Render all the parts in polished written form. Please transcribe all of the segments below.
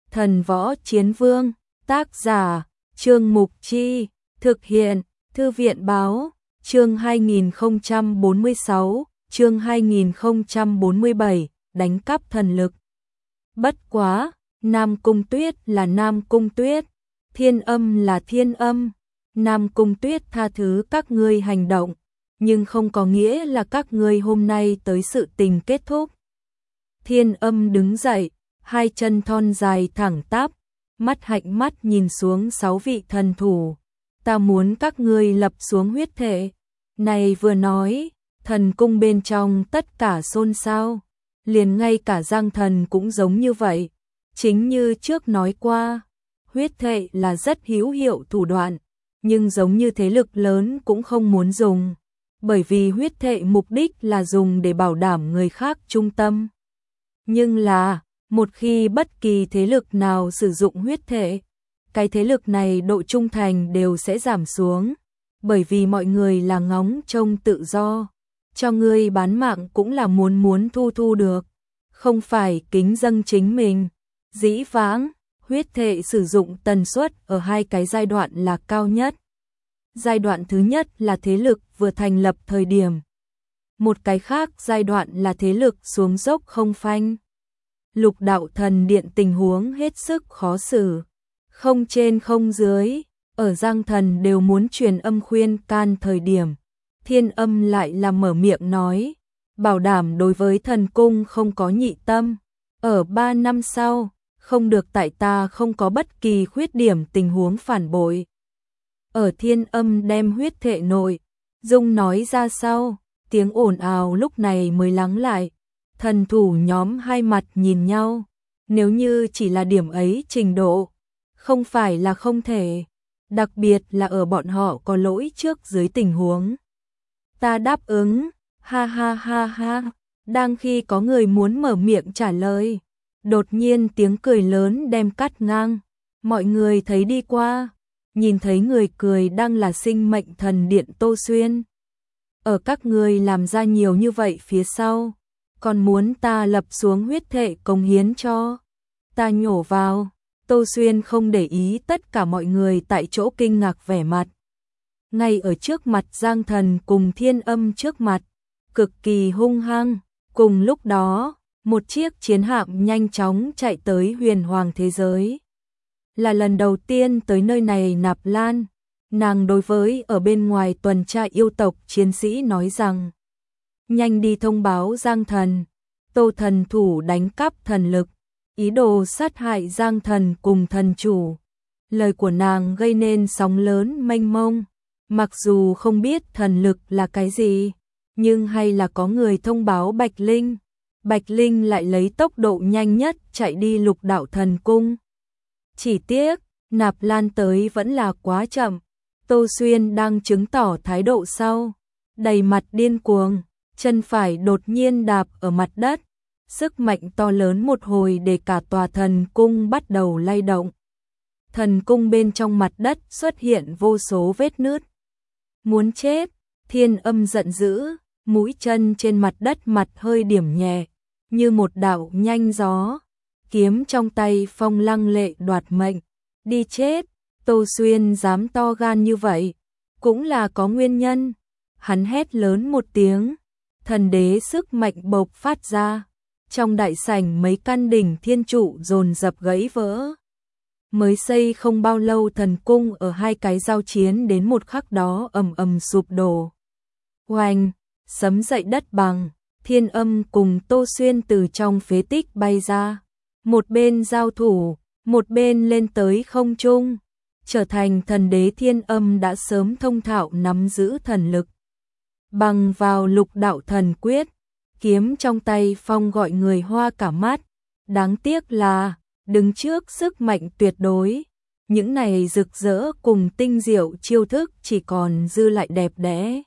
Thần Võ Chiến Vương, tác giả, Trương Mục Chi, thực hiện, Thư viện Báo, chương 2046, chương 2047, đánh cắp thần lực. Bất quá, Nam Cung Tuyết là Nam Cung Tuyết, Thiên Âm là Thiên Âm, Nam Cung Tuyết tha thứ các ngươi hành động, nhưng không có nghĩa là các ngươi hôm nay tới sự tình kết thúc. Thiên Âm đứng dậy, hai chân thon dài thẳng tắp, mắt hạnh mắt nhìn xuống 6 vị thần thủ. Ta muốn các ngươi lập xuống huyết thể. Này vừa nói, thần cung bên trong tất cả xôn xao, liền ngay cả Giang Thần cũng giống như vậy. Chính như trước nói qua, huyết thể là rất hữu hiệu thủ đoạn, nhưng giống như thế lực lớn cũng không muốn dùng, bởi vì huyết thể mục đích là dùng để bảo đảm người khác trung tâm. Nhưng là, một khi bất kỳ thế lực nào sử dụng huyết thể, cái thế lực này độ trung thành đều sẽ giảm xuống, bởi vì mọi người là ngóng trông tự do, cho ngươi bán mạng cũng là muốn thu được, không phải kính dâng chính mình. Dĩ vãng, huyết thể sử dụng tần suất ở hai cái giai đoạn là cao nhất. Giai đoạn thứ nhất là thế lực vừa thành lập thời điểm. Một cái khác giai đoạn là thế lực xuống dốc không phanh. Lục Đạo Thần Điện tình huống hết sức khó xử, không trên không dưới, ở Giang Thần đều muốn truyền âm khuyên can thời điểm, Thiên Âm lại là mở miệng nói, bảo đảm đối với thần cung không có nhị tâm, ở 3 năm sau, không được tại ta không có bất kỳ khuyết điểm tình huống phản bội. Ở Thiên Âm đem huyết thể nội dung nói ra sau, tiếng ồn ào lúc này mới lắng lại. Thần thủ nhóm hai mặt nhìn nhau, nếu như chỉ là điểm ấy trình độ, không phải là không thể, đặc biệt là ở bọn họ có lỗi trước dưới tình huống. Ta đáp ứng, ha ha ha ha, đang khi có người muốn mở miệng trả lời, đột nhiên tiếng cười lớn đem cắt ngang, mọi người thấy đi qua, nhìn thấy người cười đang là Sinh Mệnh Thần Điện Tô Xuyên. Ở các người làm ra nhiều như vậy phía sau, còn muốn ta lập xuống huyết thể cống hiến cho ta nhổ vào. Tô Xuyên không để ý tất cả mọi người tại chỗ kinh ngạc vẻ mặt. Ngay ở trước mặt Giang Thần cùng Thiên Âm trước mặt, cực kỳ hung hăng. Cùng lúc đó, một chiếc chiến hạm nhanh chóng chạy tới Huyền Hoàng thế giới. Là lần đầu tiên tới nơi này Nạp Lan, nàng đối với ở bên ngoài tuần tra yêu tộc chiến sĩ nói rằng, nhanh đi thông báo Giang Thần, Tô thần thủ đánh cắp thần lực, ý đồ sát hại Giang Thần cùng thần chủ. Lời của nàng gây nên sóng lớn mênh mông, mặc dù không biết thần lực là cái gì, nhưng hay là có người thông báo Bạch Linh. Bạch Linh lại lấy tốc độ nhanh nhất chạy đi Lục Đạo Thần Cung. Chỉ tiếc, Nạp Lan tới vẫn là quá chậm. Tô Xuyên đang chứng tỏ thái độ sau, đầy mặt điên cuồng, chân phải đột nhiên đạp ở mặt đất, sức mạnh to lớn một hồi để cả tòa thần cung bắt đầu lay động. Thần cung bên trong mặt đất xuất hiện vô số vết nứt. Muốn chết, Thiên Âm giận dữ, mũi chân trên mặt đất mặt hơi điểm nhẹ, như một đạo nhanh gió, kiếm trong tay phong lăng lệ đoạt mệnh, đi chết. Tô Xuyên dám to gan như vậy, cũng là có nguyên nhân. Hắn hét lớn một tiếng, thần đế sức mạnh bộc phát ra, trong đại sảnh mấy căn đỉnh thiên trụ dồn dập gãy vỡ. Mới xây không bao lâu thần cung ở hai cái giao chiến đến một khắc đó ầm ầm sụp đổ. Oanh, sấm dậy đất bằng, Thiên Âm cùng Tô Xuyên từ trong phế tích bay ra, một bên giao thủ, một bên lên tới không trung. Trở thành thần đế Thiên Âm đã sớm thông thạo nắm giữ thần lực. Bằng vào Lục Đạo Thần Quyết, kiếm trong tay phong gọi người hoa cả mắt. Đáng tiếc là, đứng trước sức mạnh tuyệt đối, những này rực rỡ cùng tinh diệu chiêu thức chỉ còn dư lại đẹp đẽ.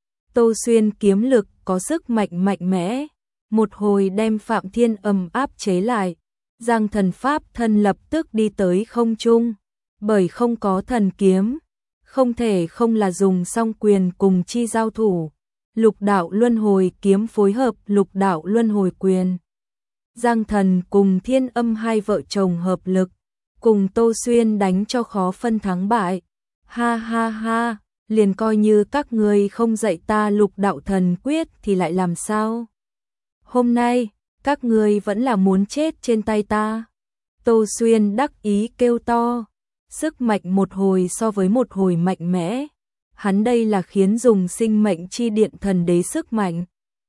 Tô Xuyên kiếm lực có sức mạnh mạnh mẽ, một hồi đem Phạm Thiên Âm áp chế lại. Giang Thần Pháp thân lập tức đi tới không trung. Bởi không có thần kiếm, không thể không là dùng song quyền cùng chi giao thủ. Lục đạo luân hồi kiếm phối hợp lục đạo luân hồi quyền. Giang Thần cùng Thiên Âm hai vợ chồng hợp lực, cùng Tô Xuyên đánh cho khó phân thắng bại. Ha ha ha, liền coi như các ngươi không dạy ta Lục Đạo Thần Quyết thì lại làm sao? Hôm nay, các ngươi vẫn là muốn chết trên tay ta. Tô Xuyên đắc ý kêu to, sức mạnh một hồi so với một hồi mạnh mẽ. Hắn đây là khiến dùng sinh mệnh chi điện thần đế sức mạnh.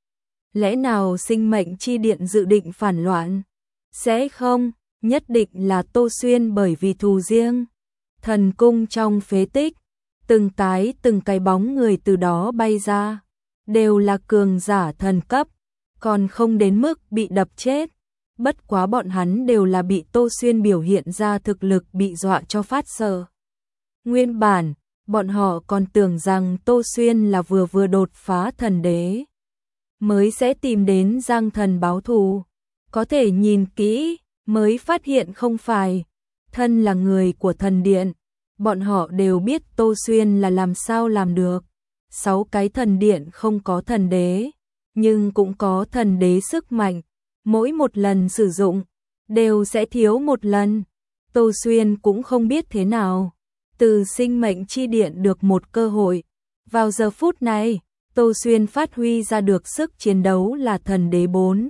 Lẽ nào sinh mệnh chi điện dự định phản loạn? Sẽ không, nhất định là Tô Xuyên bởi vì thù riêng. Thần cung trong phế tích, từng cái bóng người từ đó bay ra, đều là cường giả thần cấp, còn không đến mức bị đập chết. Bất quá bọn hắn đều là bị Tô Xuyên biểu hiện ra thực lực bị dọa cho phát sợ. Nguyên bản, bọn họ còn tưởng rằng Tô Xuyên là vừa đột phá thần đế, mới sẽ tìm đến Giang Thần báo thù. Có thể nhìn kỹ, mới phát hiện không phải. Thân là người của thần điện, bọn họ đều biết Tô Xuyên là làm sao làm được. 6 cái thần điện không có thần đế, nhưng cũng có thần đế sức mạnh. Mỗi một lần sử dụng, đều sẽ thiếu một lần. Tô Xuyên cũng không biết thế nào. Từ sinh mệnh chi điện được một cơ hội. Vào giờ phút này, Tô Xuyên phát huy ra được sức chiến đấu là thần đế 4.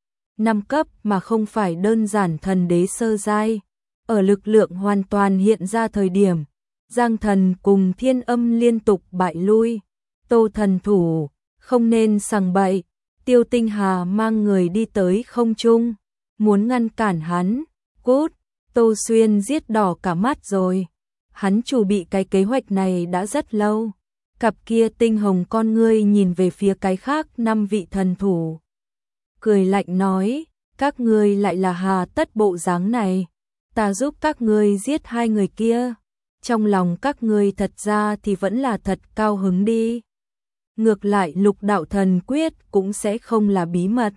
5 cấp mà không phải đơn giản thần đế sơ giai. Ở lực lượng hoàn toàn hiện ra thời điểm, Giang Thần cùng Thiên Âm liên tục bại lui. Tô thần thủ, không nên sằng bậy. Tiêu Tinh Hà mang người đi tới không trung, muốn ngăn cản hắn. Cút, Tô Xuyên giết đỏ cả mắt rồi. Hắn chuẩn bị cái kế hoạch này đã rất lâu. Cặp kia tinh hồng con ngươi nhìn về phía cái khác 5 vị thần thủ. Cười lạnh nói, các ngươi lại là hà tất bộ dáng này. Ta giúp các ngươi giết 2 người kia. Trong lòng các ngươi thật ra thì vẫn là thật cao hứng đi. Ngược lại Lục Đạo Thần Quyết cũng sẽ không là bí mật.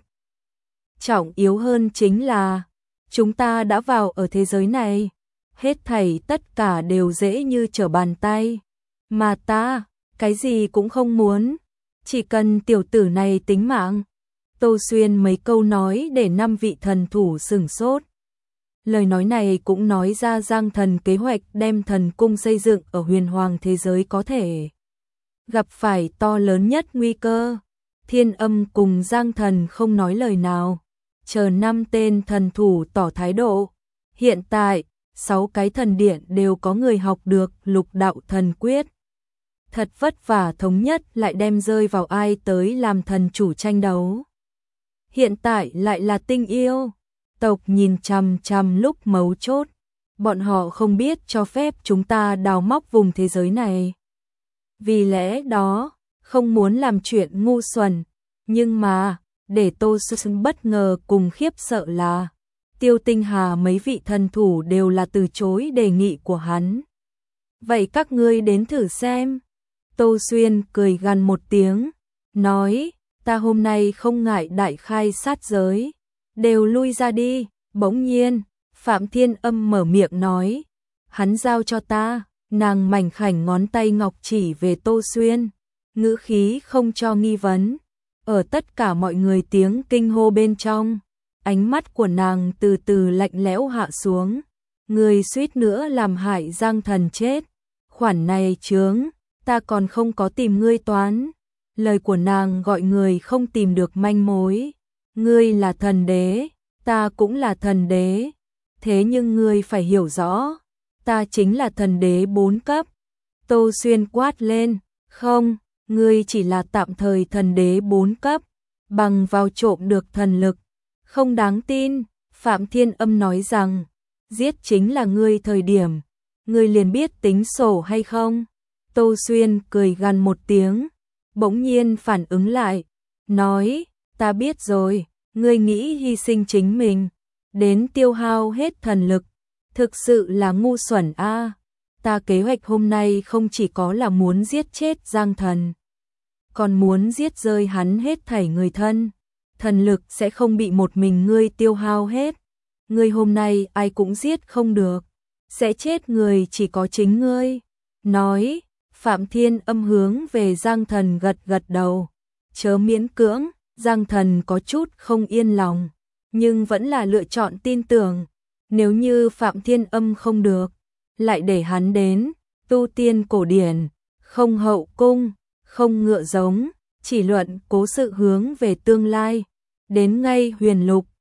Trọng yếu hơn chính là, chúng ta đã vào ở thế giới này. Hết thảy tất cả đều dễ như trở bàn tay. Mà ta, cái gì cũng không muốn. Chỉ cần tiểu tử này tính mạng. Tô Xuyên mấy câu nói để 5 vị thần thủ sửng sốt. Lời nói này cũng nói ra Giang Thần kế hoạch đem thần cung xây dựng ở huyền hoàng thế giới có thể gặp phải to lớn nhất nguy cơ. Thiên Âm cùng Giang Thần không nói lời nào, chờ 5 tên thần thủ tỏ thái độ. Hiện tại, 6 cái thần điện đều có người học được Lục Đạo Thần Quyết. Thật vất vả thống nhất lại đem rơi vào ai tới làm thần chủ tranh đấu. Hiện tại lại là Tinh Yêu tộc nhìn chằm chằm lúc mấu chốt. Bọn họ không biết cho phép chúng ta đào móc vùng thế giới này. Vì lẽ đó, không muốn làm chuyện ngu xuẩn. Nhưng mà, để Tô Xuyên bất ngờ cùng khiếp sợ là Tiêu Tinh Hà mấy vị thần thủ đều là từ chối đề nghị của hắn. Vậy các ngươi đến thử xem. Tô Xuyên cười gằn một tiếng, nói, ta hôm nay không ngại đại khai sát giới. Đều lui ra đi. Bỗng nhiên, Phạm Thiên Âm mở miệng nói, hắn giao cho ta. Nàng mảnh khảnh ngón tay ngọc chỉ về Tô Xuyên, ngữ khí không cho nghi vấn. Ở tất cả mọi người tiếng kinh hô bên trong, ánh mắt của nàng từ từ lạnh lẽo hạ xuống. Người suýt nữa làm hại Giang Thần chết. Khoản này chướng, ta còn không có tìm ngươi toán. Lời của nàng gọi người không tìm được manh mối. Ngươi là thần đế, ta cũng là thần đế. Thế nhưng ngươi phải hiểu rõ, ta chính là thần đế 4 cấp. Tô Xuyên quát lên, không, ngươi chỉ là tạm thời thần đế 4 cấp, bằng vào trộm được thần lực. Không đáng tin. Phạm Thiên Âm nói rằng, giết chính là ngươi thời điểm, ngươi liền biết tính sổ hay không? Tô Xuyên cười gằn một tiếng, bỗng nhiên phản ứng lại, nói, ta biết rồi, ngươi nghĩ hy sinh chính mình, đến tiêu hao hết thần lực, thực sự là ngu xuẩn a. Ta kế hoạch hôm nay không chỉ có là muốn giết chết Giang Thần, còn muốn giết rơi hắn hết thảy người thân. Thần lực sẽ không bị một mình ngươi tiêu hao hết. Ngươi hôm nay ai cũng giết không được, sẽ chết người chỉ có chính ngươi. Nói, Phạm Thiên Âm hướng về Giang Thần gật gật đầu. Chớ miễn cưỡng. Giang Thần có chút không yên lòng, nhưng vẫn là lựa chọn tin tưởng. Nếu như Phạm Thiên Âm không được, lại để hắn đến, tu tiên cổ điển, không hậu cung, không ngựa giống, chỉ luận cố sự hướng về tương lai. Đến ngay Huyền Lục,